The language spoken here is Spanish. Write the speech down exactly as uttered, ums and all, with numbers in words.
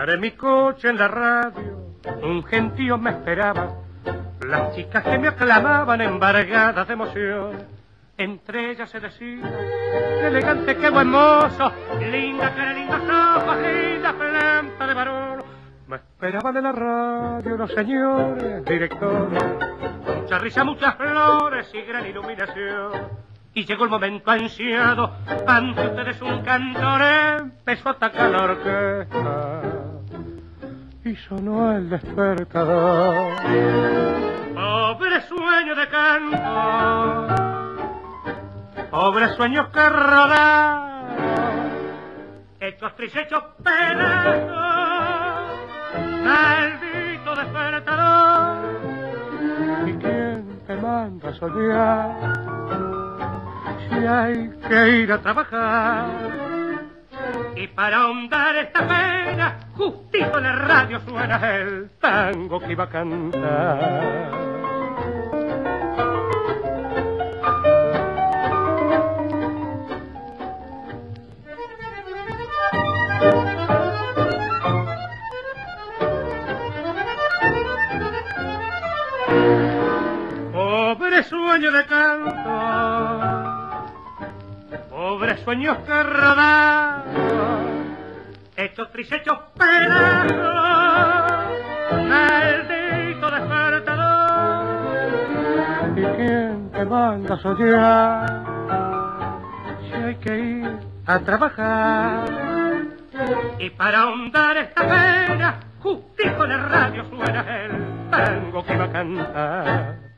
Paré mi coche en la radio, un gentío me esperaba, las chicas que me aclamaban embargadas de emoción. Entre ellas se decía, qué elegante, qué buen mozo, linda cara, lindos ojos, linda planta de varón. Me esperaban en la radio los señores directores, mucha risa, muchas flores y gran iluminación. Y llegó el momento ansiado, ante ustedes un cantor empezó a atacar la orquesta y sonó el despertador. Pobre sueño de canto, pobre sueños que rodaron, hechos tristes, hechos pedazos, maldito despertador. ¿Y quién te manda a soñar si hay que ir a trabajar? Y para ahondar esta pena, justito en la radio suena el tango que iba a cantar. Pobre sueño de canto, pobres sueños que rodaron, hechos tristes, hechos pedazos, maldito despertador. ¿Y quién te manda a soñar si hay que ir a trabajar? Y para ahondar esta pena, justito en la radio suena el tango que va a cantar.